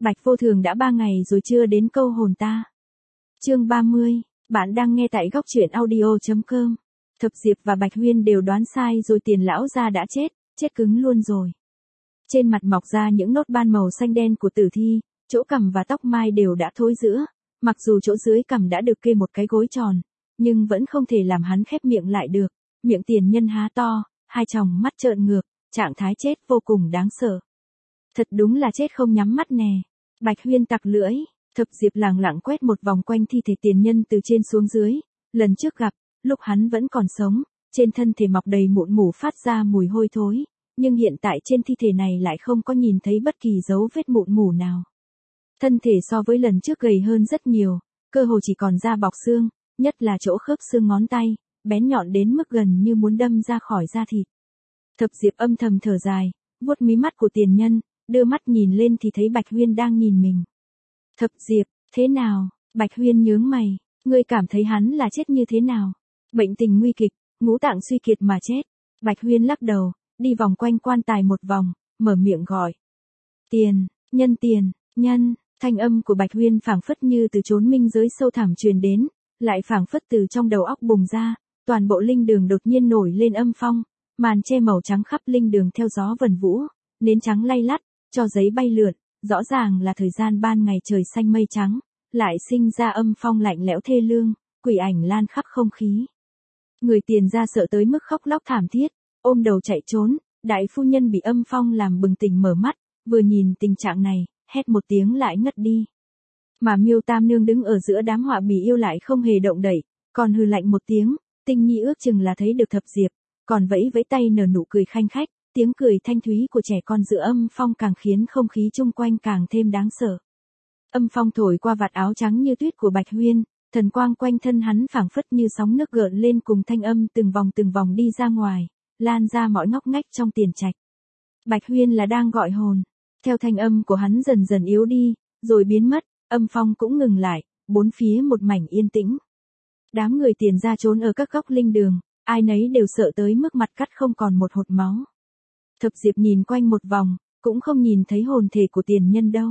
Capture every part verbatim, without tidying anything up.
Bạch Vô Thường đã ba ngày rồi chưa đến câu hồn ta. Chương ba mươi, bạn đang nghe tại góc truyện audio chấm com. Thập Diệp và Bạch Huyên đều đoán sai rồi, Tiền lão gia đã chết, chết cứng luôn rồi. Trên mặt mọc ra những nốt ban màu xanh đen của tử thi, chỗ cằm và tóc mai đều đã thối rữa, mặc dù chỗ dưới cằm đã được kê một cái gối tròn, nhưng vẫn không thể làm hắn khép miệng lại được. Miệng tiền nhân há to, hai tròng mắt trợn ngược, trạng thái chết vô cùng đáng sợ. Thật đúng là chết không nhắm mắt nè. Bạch Huyên tặc lưỡi. Thập Diệp lẳng lặng quét một vòng quanh thi thể tiền nhân từ trên xuống dưới. Lần trước gặp, lúc hắn vẫn còn sống, trên thân thể mọc đầy mụn mủ phát ra mùi hôi thối, nhưng hiện tại trên thi thể này lại không có nhìn thấy bất kỳ dấu vết mụn mủ nào. Thân thể so với lần trước gầy hơn rất nhiều, cơ hồ chỉ còn da bọc xương, nhất là chỗ khớp xương ngón tay, bén nhọn đến mức gần như muốn đâm ra khỏi da thịt. Thập Diệp âm thầm thở dài, vuốt mí mắt của tiền nhân, đưa mắt nhìn lên thì thấy Bạch Huyên đang nhìn mình. Thập Diệp, thế nào? Bạch Huyên nhướng mày, ngươi cảm thấy hắn là chết như thế nào? Bệnh tình nguy kịch, ngũ tạng suy kiệt mà chết. Bạch Huyên lắc đầu, đi vòng quanh quan tài một vòng, mở miệng gọi. Tiền, nhân tiền, nhân, thanh âm của Bạch Huyên phảng phất như từ chốn minh giới sâu thẳm truyền đến, lại phảng phất từ trong đầu óc bùng ra, toàn bộ linh đường đột nhiên nổi lên âm phong, màn che màu trắng khắp linh đường theo gió vần vũ, nến trắng lay lắt, cho giấy bay lượn, rõ ràng là thời gian ban ngày trời xanh mây trắng, lại sinh ra âm phong lạnh lẽo thê lương, quỷ ảnh lan khắp không khí. Người Tiền gia sợ tới mức khóc lóc thảm thiết, ôm đầu chạy trốn, đại phu nhân bị âm phong làm bừng tỉnh mở mắt, vừa nhìn tình trạng này, hét một tiếng lại ngất đi. Mà Miêu Tam Nương đứng ở giữa đám họa bỉ yêu lại không hề động đậy, còn hừ lạnh một tiếng, Tinh Nhi ước chừng là thấy được Thập Diệp, còn vẫy vẫy tay nở nụ cười khanh khách, tiếng cười thanh thúy của trẻ con giữa âm phong càng khiến không khí chung quanh càng thêm đáng sợ. Âm phong thổi qua vạt áo trắng như tuyết của Bạch Huyên, thần quang quanh thân hắn phảng phất như sóng nước gợn lên cùng thanh âm từng vòng từng vòng đi ra ngoài, lan ra mọi ngóc ngách trong tiền trạch. Bạch Huyên là đang gọi hồn, theo thanh âm của hắn dần dần yếu đi, rồi biến mất, âm phong cũng ngừng lại, bốn phía một mảnh yên tĩnh. Đám người Tiền gia trốn ở các góc linh đường, ai nấy đều sợ tới mức mặt cắt không còn một hột máu. Thập Diệp nhìn quanh một vòng, cũng không nhìn thấy hồn thể của tiền nhân đâu.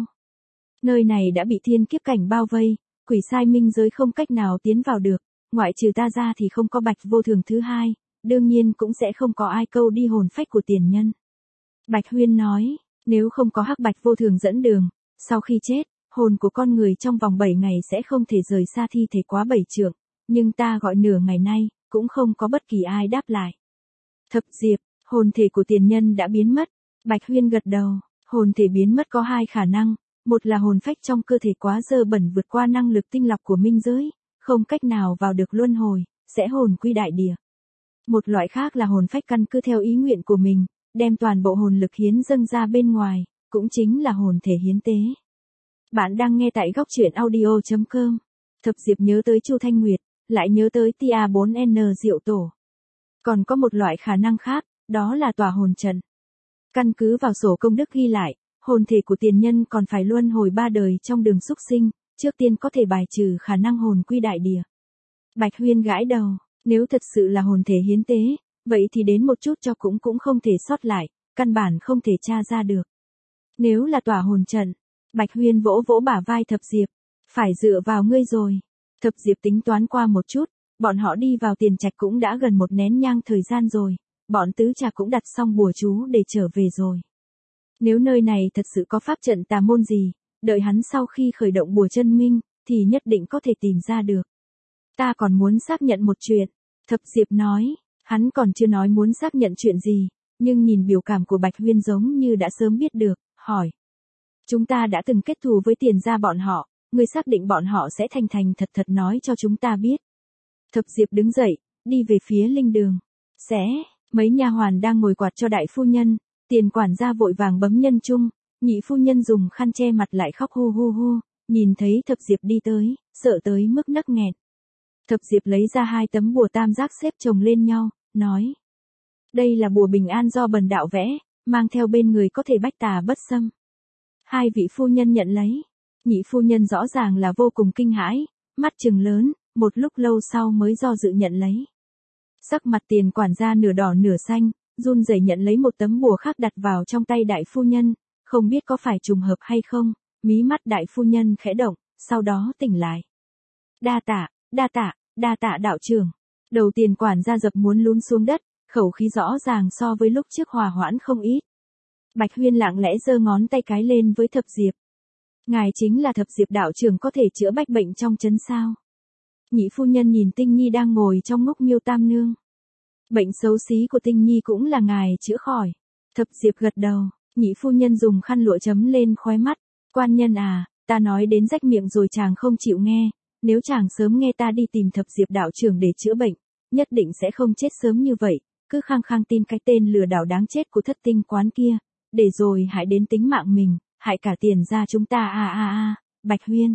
Nơi này đã bị thiên kiếp cảnh bao vây, quỷ sai minh giới không cách nào tiến vào được, ngoại trừ ta ra thì không có Bạch Vô Thường thứ hai, đương nhiên cũng sẽ không có ai câu đi hồn phách của tiền nhân. Bạch Huyên nói, nếu không có hắc Bạch Vô Thường dẫn đường, sau khi chết, hồn của con người trong vòng bảy ngày sẽ không thể rời xa thi thể quá bảy trượng, nhưng ta gọi nửa ngày nay, cũng không có bất kỳ ai đáp lại. Thập Diệp, hồn thể của tiền nhân đã biến mất. Bạch Huyên gật đầu, hồn thể biến mất có hai khả năng, một là hồn phách trong cơ thể quá dơ bẩn vượt qua năng lực tinh lọc của minh giới, không cách nào vào được luân hồi, sẽ hồn quy đại địa. Một loại khác là hồn phách căn cứ theo ý nguyện của mình, đem toàn bộ hồn lực hiến dâng ra bên ngoài, cũng chính là hồn thể hiến tế. Bạn đang nghe tại góc truyện audio chấm com. Thập Diệp nhớ tới Chu Thanh Nguyệt, lại nhớ tới Tia bốn N Diệu Tổ. Còn có một loại khả năng khác, đó là tòa hồn trận. Căn cứ vào sổ công đức ghi lại, hồn thể của tiền nhân còn phải luân hồi ba đời trong đường súc sinh, trước tiên có thể bài trừ khả năng hồn quy đại địa. Bạch Huyên gãi đầu, nếu thật sự là hồn thể hiến tế, vậy thì đến một chút cho cũng cũng không thể sót lại, căn bản không thể tra ra được. Nếu là tòa hồn trận, Bạch Huyên vỗ vỗ bả vai Thập Diệp, phải dựa vào ngươi rồi. Thập Diệp tính toán qua một chút, bọn họ đi vào tiền trạch cũng đã gần một nén nhang thời gian rồi, bọn tứ trà cũng đặt xong bùa chú để trở về rồi. Nếu nơi này thật sự có pháp trận tà môn gì, đợi hắn sau khi khởi động bùa chân minh, thì nhất định có thể tìm ra được. Ta còn muốn xác nhận một chuyện, Thập Diệp nói, hắn còn chưa nói muốn xác nhận chuyện gì, nhưng nhìn biểu cảm của Bạch Huyên giống như đã sớm biết được, hỏi. Chúng ta đã từng kết thù với Tiền gia bọn họ, ngươi xác định bọn họ sẽ thành thành thật thật nói cho chúng ta biết. Thập Diệp đứng dậy, đi về phía linh đường. Sẽ, mấy nha hoàn đang ngồi quạt cho đại phu nhân, Tiền quản gia vội vàng bấm nhân chung, nhị phu nhân dùng khăn che mặt lại khóc hu hu hu, nhìn thấy Thập Diệp đi tới, sợ tới mức nấc nghẹn. Thập Diệp lấy ra hai tấm bùa tam giác xếp chồng lên nhau, nói. Đây là bùa bình an do bần đạo vẽ, mang theo bên người có thể bách tà bất xâm. Hai vị phu nhân nhận lấy, nhị phu nhân rõ ràng là vô cùng kinh hãi, mắt trừng lớn, một lúc lâu sau mới do dự nhận lấy. Sắc mặt Tiền quản gia nửa đỏ nửa xanh, run rẩy nhận lấy một tấm bùa khác đặt vào trong tay đại phu nhân, không biết có phải trùng hợp hay không, Mí mắt đại phu nhân khẽ động, sau đó tỉnh lại. Đa tạ, đa tạ, đa tạ đạo trưởng. Đầu tiền quản gia dập muốn lún xuống đất, khẩu khí rõ ràng so với lúc trước hòa hoãn không ít. Bạch Huyên lặng lẽ giơ ngón tay cái lên với Thập Diệp. Ngài chính là Thập Diệp đạo trưởng có thể chữa bách bệnh trong trấn sao? Nhị phu nhân nhìn Tinh Nhi đang ngồi trong ngốc miêu tam nương. Bệnh xấu xí của Tinh Nhi cũng là ngài chữa khỏi. Thập Diệp gật đầu, nhị phu nhân dùng khăn lụa chấm lên khóe mắt. Quan nhân à, ta nói đến rách miệng rồi chàng không chịu nghe. Nếu chàng sớm nghe ta đi tìm Thập Diệp đạo trưởng để chữa bệnh, nhất định sẽ không chết sớm như vậy. Cứ khăng khăng tin cái tên lừa đảo đáng chết của Thất Tinh quán kia, để rồi hại đến tính mạng mình, hại cả tiền ra chúng ta a a a. Bạch Huyên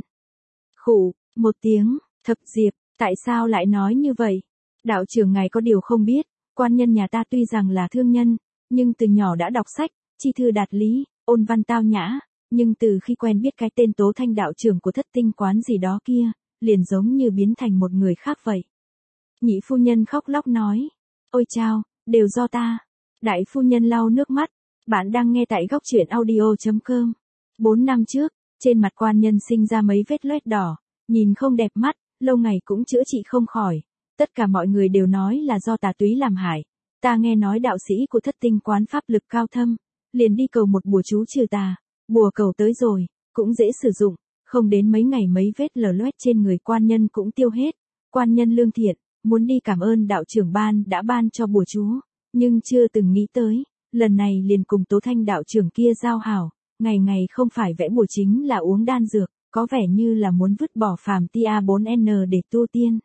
khụ một tiếng. Thập Diệp, tại sao lại nói như vậy? Đạo trưởng ngài có điều không biết, quan nhân nhà ta tuy rằng là thương nhân, nhưng từ nhỏ đã đọc sách, chi thư đạt lý, ôn văn tao nhã, nhưng từ khi quen biết cái tên Tố Thanh đạo trưởng của Thất Tinh quán gì đó kia, liền giống như biến thành một người khác vậy. Nhị phu nhân khóc lóc nói, ôi chao, đều do ta. Đại phu nhân lau nước mắt, bạn đang nghe tại góc truyện audio.com. Bốn năm trước, trên mặt quan nhân sinh ra mấy vết loét đỏ, nhìn không đẹp mắt, lâu ngày cũng chữa trị không khỏi. Tất cả mọi người đều nói là do tà túy làm hại. Ta nghe nói đạo sĩ của Thất Tinh quán pháp lực cao thâm, liền đi cầu một bùa chú trừ tà. Bùa cầu tới rồi, cũng dễ sử dụng, không đến mấy ngày mấy vết lở loét trên người quan nhân cũng tiêu hết. Quan nhân lương thiện, muốn đi cảm ơn đạo trưởng ban đã ban cho bùa chú, nhưng chưa từng nghĩ tới, lần này liền cùng Tố Thanh đạo trưởng kia giao hảo, ngày ngày không phải vẽ bùa chính là uống đan dược, có vẻ như là muốn vứt bỏ phàm tia bốn N để tu tiên.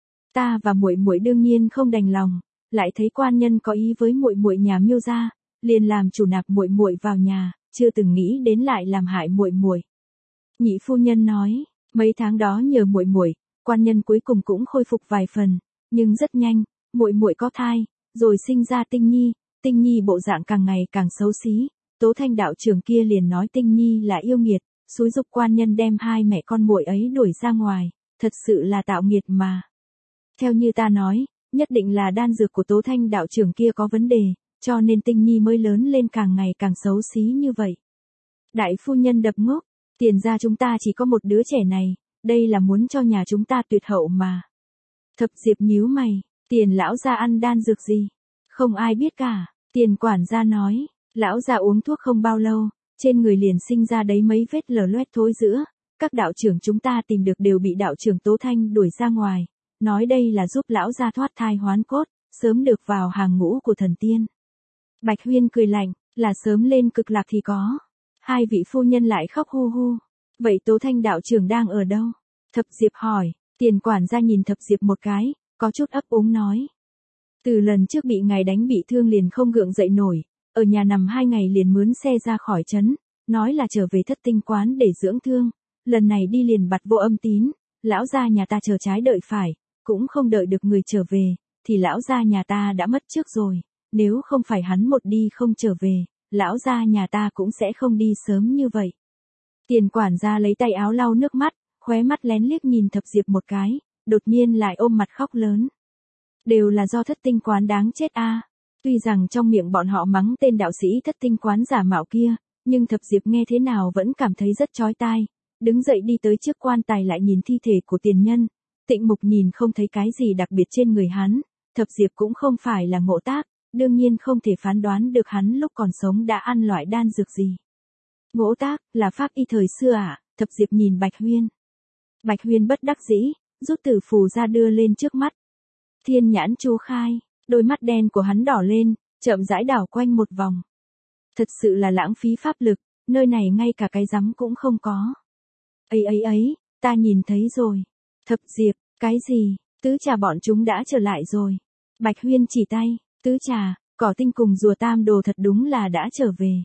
Ta và muội muội đương nhiên không đành lòng, lại thấy quan nhân có ý với muội muội nhà Miêu gia, liền làm chủ nạp muội muội vào nhà, chưa từng nghĩ đến lại làm hại muội muội. Nhị phu nhân nói, mấy tháng đó nhờ muội muội, quan nhân cuối cùng cũng khôi phục vài phần, nhưng rất nhanh, muội muội có thai, rồi sinh ra Tinh Nhi, Tinh Nhi bộ dạng càng ngày càng xấu xí, Tố Thanh đạo trưởng kia liền nói Tinh Nhi là yêu nghiệt, xúi giục quan nhân đem hai mẹ con muội ấy đuổi ra ngoài, thật sự là tạo nghiệt mà. Theo như ta nói, nhất định là đan dược của Tố Thanh đạo trưởng kia có vấn đề, cho nên Tinh Nhi mới lớn lên càng ngày càng xấu xí như vậy. Đại phu nhân đập ngốc, tiền ra chúng ta chỉ có một đứa trẻ này, đây là muốn cho nhà chúng ta tuyệt hậu mà. Thập Diệp nhíu mày, tiền lão gia ăn đan dược gì? Không ai biết cả, tiền quản gia nói, lão gia uống thuốc không bao lâu, trên người liền sinh ra đấy mấy vết lở loét thối rữa, các đạo trưởng chúng ta tìm được đều bị đạo trưởng Tố Thanh đuổi ra ngoài, nói đây là giúp lão gia thoát thai hoán cốt, sớm được vào hàng ngũ của thần tiên. Bạch Huyên cười lạnh, là sớm lên cực lạc thì có. Hai vị phu nhân lại khóc hu hu. Vậy Tố Thanh đạo trưởng đang ở đâu? Thập Diệp hỏi, tiền quản gia nhìn Thập Diệp một cái, có chút ấp úng nói. Từ lần trước bị ngài đánh bị thương liền không gượng dậy nổi, ở nhà nằm hai ngày liền mướn xe ra khỏi trấn, nói là trở về Thất Tinh quán để dưỡng thương, lần này đi liền bặt vô âm tín, lão gia nhà ta chờ trái đợi phải, cũng không đợi được người trở về, thì lão gia nhà ta đã mất trước rồi, nếu không phải hắn một đi không trở về, lão gia nhà ta cũng sẽ không đi sớm như vậy. Tiền quản gia lấy tay áo lau nước mắt, khóe mắt lén liếc nhìn Thập Diệp một cái, đột nhiên lại ôm mặt khóc lớn. Đều là do Thất Tinh quán đáng chết a. Tuy rằng trong miệng bọn họ mắng tên đạo sĩ Thất Tinh quán giả mạo kia, nhưng Thập Diệp nghe thế nào vẫn cảm thấy rất chói tai, đứng dậy đi tới trước quan tài lại nhìn thi thể của tiền nhân. Tịnh Mục nhìn không thấy cái gì đặc biệt trên người hắn, Thập Diệp cũng không phải là ngộ tác, đương nhiên không thể phán đoán được hắn lúc còn sống đã ăn loại đan dược gì. Ngộ tác, là pháp y thời xưa à? Thập Diệp nhìn Bạch Huyên. Bạch Huyên bất đắc dĩ, rút tử phù ra đưa lên trước mắt. Thiên nhãn chú khai, đôi mắt đen của hắn đỏ lên, chậm rãi đảo quanh một vòng. Thật sự là lãng phí pháp lực, nơi này ngay cả cái rắm cũng không có. Ấy ấy ấy, ta nhìn thấy rồi. Thập Diệp, cái gì? Tứ trà bọn chúng đã trở lại rồi. Bạch Huyên chỉ tay, tứ trà, cỏ tinh cùng rùa tam đồ thật đúng là đã trở về.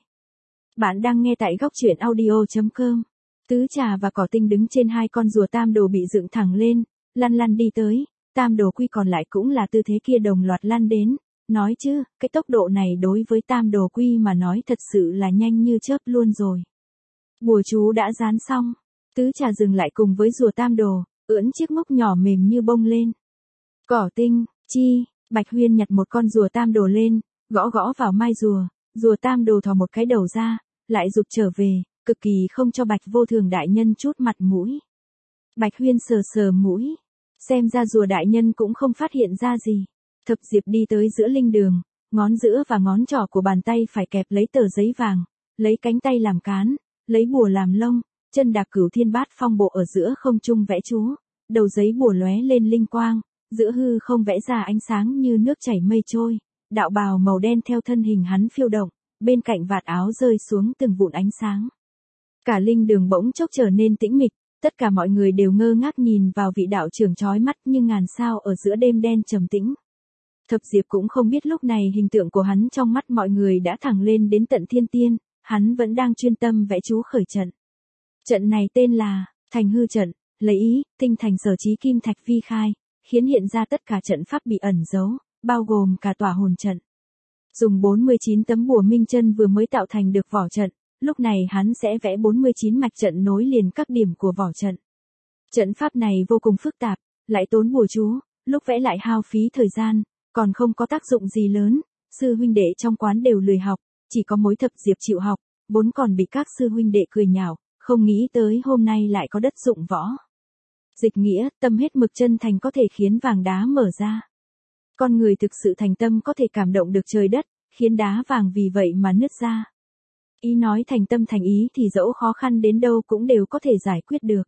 Bạn đang nghe tại góc truyện audio.com. Tứ trà và cỏ tinh đứng trên hai con rùa tam đồ bị dựng thẳng lên, lăn lăn đi tới, tam đồ quy còn lại cũng là tư thế kia đồng loạt lăn đến, nói chứ, cái tốc độ này đối với tam đồ quy mà nói thật sự là nhanh như chớp luôn rồi. Bùa chú đã dán xong, tứ trà dừng lại cùng với rùa tam đồ, ưỡn chiếc mốc nhỏ mềm như bông lên. Cỏ tinh, chi, Bạch Huyên nhặt một con rùa tam đồ lên, gõ gõ vào mai rùa, rùa tam đồ thò một cái đầu ra, lại rụt trở về, cực kỳ không cho Bạch Vô Thường đại nhân chút mặt mũi. Bạch Huyên sờ sờ mũi, xem ra rùa đại nhân cũng không phát hiện ra gì. Thập Diệp đi tới giữa linh đường, ngón giữa và ngón trỏ của bàn tay phải kẹp lấy tờ giấy vàng, lấy cánh tay làm cán, lấy bùa làm lông, chân đạp Cửu Thiên Bát Phong bộ ở giữa không trung vẽ chú, đầu giấy bùa lóe lên linh quang, giữa hư không vẽ ra ánh sáng như nước chảy mây trôi, đạo bào màu đen theo thân hình hắn phiêu động, bên cạnh vạt áo rơi xuống từng vụn ánh sáng. Cả linh đường bỗng chốc trở nên tĩnh mịch, tất cả mọi người đều ngơ ngác nhìn vào vị đạo trưởng chói mắt như ngàn sao ở giữa đêm đen trầm tĩnh. Thập Diệp cũng không biết lúc này hình tượng của hắn trong mắt mọi người đã thẳng lên đến tận thiên tiên, hắn vẫn đang chuyên tâm vẽ chú khởi trận. Trận này tên là Thành Hư trận, lấy ý, tinh thành sở trí kim thạch vi khai, khiến hiện ra tất cả trận pháp bị ẩn giấu, bao gồm cả tỏa hồn trận. Dùng bốn mươi chín tấm bùa minh chân vừa mới tạo thành được vỏ trận, lúc này hắn sẽ vẽ bốn mươi chín mạch trận nối liền các điểm của vỏ trận. Trận pháp này vô cùng phức tạp, lại tốn bùa chú, lúc vẽ lại hao phí thời gian, còn không có tác dụng gì lớn, sư huynh đệ trong quán đều lười học, chỉ có mỗi Thập Diệp chịu học, vốn còn bị các sư huynh đệ cười nhạo, không nghĩ tới hôm nay lại có đất dụng võ. Dịch nghĩa, tâm hết mực chân thành có thể khiến vàng đá mở ra. Con người thực sự thành tâm có thể cảm động được trời đất, khiến đá vàng vì vậy mà nứt ra. Ý nói thành tâm thành ý thì dẫu khó khăn đến đâu cũng đều có thể giải quyết được.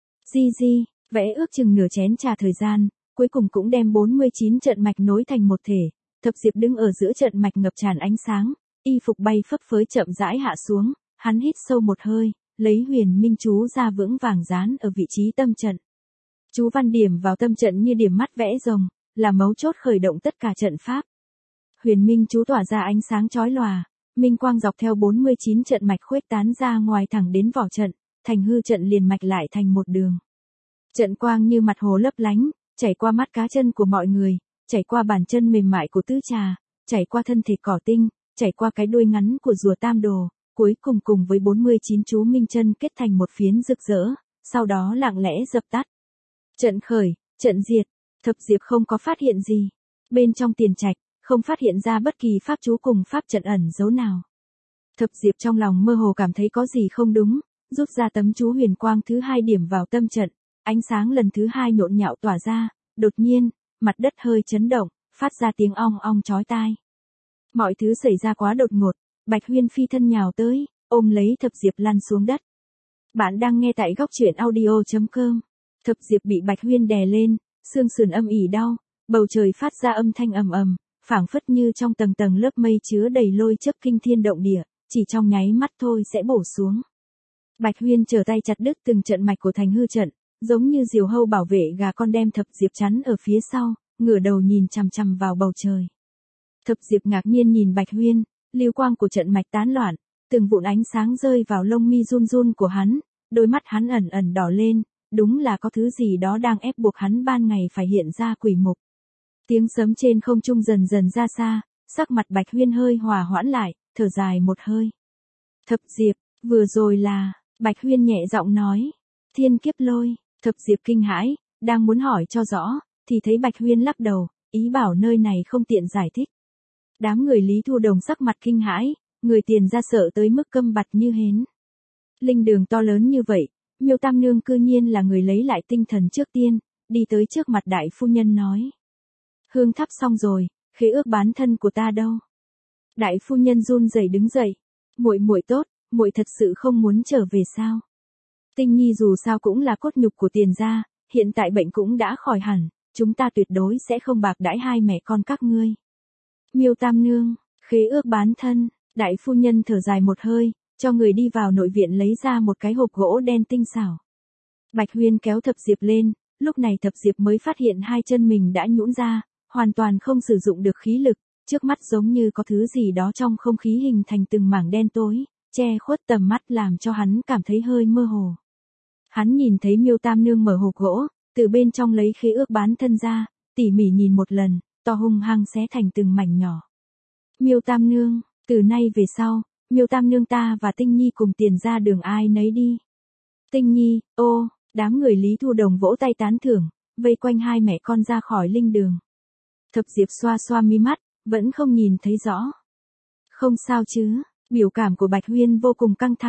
Di di, vẽ ước chừng nửa chén trà thời gian, cuối cùng cũng đem bốn mươi chín trận mạch nối thành một thể. Thập Diệp đứng ở giữa trận mạch ngập tràn ánh sáng, y phục bay phấp phới chậm rãi hạ xuống, hắn hít sâu một hơi, lấy huyền minh chú ra vững vàng dán ở vị trí tâm trận. Chú văn điểm vào tâm trận như điểm mắt vẽ rồng, là mấu chốt khởi động tất cả trận pháp. Huyền minh chú tỏa ra ánh sáng chói lòa, minh quang dọc theo bốn mươi chín trận mạch khuếch tán ra ngoài thẳng đến vỏ trận, Thành Hư trận liền mạch lại thành một đường. Trận quang như mặt hồ lấp lánh, chảy qua mắt cá chân của mọi người, chảy qua bàn chân mềm mại của Tứ Trà, chảy qua thân thể cỏ tinh, chảy qua cái đuôi ngắn của rùa Tam Đồ, cuối cùng cùng với bốn mươi chín chú minh chân kết thành một phiến rực rỡ, sau đó lặng lẽ dập tắt. Trận khởi, trận diệt, Thập Diệp không có phát hiện gì. Bên trong tiền trạch, không phát hiện ra bất kỳ pháp chú cùng pháp trận ẩn dấu nào. Thập Diệp trong lòng mơ hồ cảm thấy có gì không đúng, rút ra tấm chú huyền quang thứ hai điểm vào tâm trận, ánh sáng lần thứ hai nhộn nhạo tỏa ra, đột nhiên, mặt đất hơi chấn động, phát ra tiếng ong ong chói tai. Mọi thứ xảy ra quá đột ngột, Bạch Huyên phi thân nhào tới, ôm lấy Thập Diệp lăn xuống đất. Bạn đang nghe tại góc truyện audio chấm com. Thập Diệp bị Bạch Huyên đè lên, xương sườn âm ỉ đau, bầu trời phát ra âm thanh ầm ầm, phảng phất như trong tầng tầng lớp mây chứa đầy lôi chớp kinh thiên động địa, chỉ trong nháy mắt thôi sẽ bổ xuống. Bạch Huyên trở tay chặt đứt từng trận mạch của Thành Hư trận, giống như diều hâu bảo vệ gà con đem Thập Diệp chắn ở phía sau, ngửa đầu nhìn chằm chằm vào bầu trời. Thập Diệp ngạc nhiên nhìn Bạch Huyên, lưu quang của trận mạch tán loạn, từng vụn ánh sáng rơi vào lông mi run run của hắn, đôi mắt hắn ẩn ẩn đỏ lên, đúng là có thứ gì đó đang ép buộc hắn ban ngày phải hiện ra quỷ mục. Tiếng sấm trên không trung dần dần ra xa, sắc mặt Bạch Huyên hơi hòa hoãn lại, thở dài một hơi. Thập Diệp, vừa rồi là, Bạch Huyên nhẹ giọng nói, thiên kiếp lôi. Thập Diệp kinh hãi, đang muốn hỏi cho rõ, thì thấy Bạch Huyên lắc đầu, ý bảo nơi này không tiện giải thích. Đám người Lý Thu Đồng sắc mặt kinh hãi, người tiền ra sợ tới mức câm bặt như hến. Linh đường to lớn như vậy, Miêu Tam Nương cư nhiên là người lấy lại tinh thần trước tiên, đi tới trước mặt đại phu nhân nói. Hương thắp xong rồi, khế ước bán thân của ta đâu? Đại phu nhân run rẩy đứng dậy, muội muội tốt, muội thật sự không muốn trở về sao? Tinh Nhi dù sao cũng là cốt nhục của tiền gia, hiện tại bệnh cũng đã khỏi hẳn, chúng ta tuyệt đối sẽ không bạc đãi hai mẹ con các ngươi. Miêu Tam Nương, khế ước bán thân, đại phu nhân thở dài một hơi, cho người đi vào nội viện lấy ra một cái hộp gỗ đen tinh xảo. Bạch Huyên kéo Thập Diệp lên, lúc này Thập Diệp mới phát hiện hai chân mình đã nhũn ra, hoàn toàn không sử dụng được khí lực, trước mắt giống như có thứ gì đó trong không khí hình thành từng mảng đen tối, che khuất tầm mắt làm cho hắn cảm thấy hơi mơ hồ. Hắn nhìn thấy Miêu Tam Nương mở hộp gỗ, từ bên trong lấy khế ước bán thân ra, tỉ mỉ nhìn một lần, to hung hăng xé thành từng mảnh nhỏ. Miêu Tam Nương, từ nay về sau, Miêu Tam Nương ta và Tinh Nhi cùng tiền ra đường ai nấy đi. Tinh Nhi, ô, đám người Lý Thu Đồng vỗ tay tán thưởng, vây quanh hai mẹ con ra khỏi linh đường. Thập Diệp xoa xoa mi mắt, vẫn không nhìn thấy rõ. Không sao chứ, biểu cảm của Bạch Huyên vô cùng căng thẳng.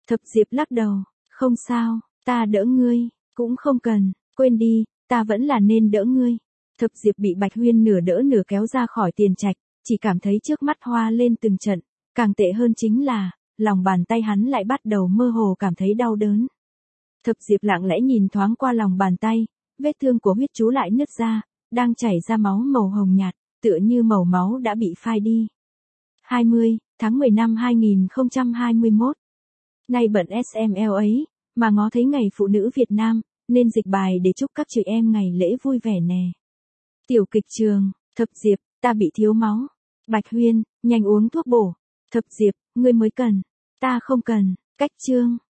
Thập Diệp lắc đầu, không sao, ta đỡ ngươi, cũng không cần, quên đi, ta vẫn là nên đỡ ngươi. Thập Diệp bị Bạch Huyên nửa đỡ nửa kéo ra khỏi tiền trạch, chỉ cảm thấy trước mắt hoa lên từng trận, càng tệ hơn chính là, lòng bàn tay hắn lại bắt đầu mơ hồ cảm thấy đau đớn. Thập Diệp lặng lẽ nhìn thoáng qua lòng bàn tay, vết thương của huyết chú lại nứt ra, đang chảy ra máu màu hồng nhạt, tựa như màu máu đã bị phai đi. hai mươi tháng mười năm hai nghìn không trăm hai mươi mốt. Nay bận ét em lờ ấy, mà ngó thấy ngày phụ nữ Việt Nam, nên dịch bài để chúc các chị em ngày lễ vui vẻ nè. Tiểu kịch trường, Thập Diệp, ta bị thiếu máu. Bạch Huyên, nhanh uống thuốc bổ. Thập Diệp, ngươi mới cần. Ta không cần. Cách chương.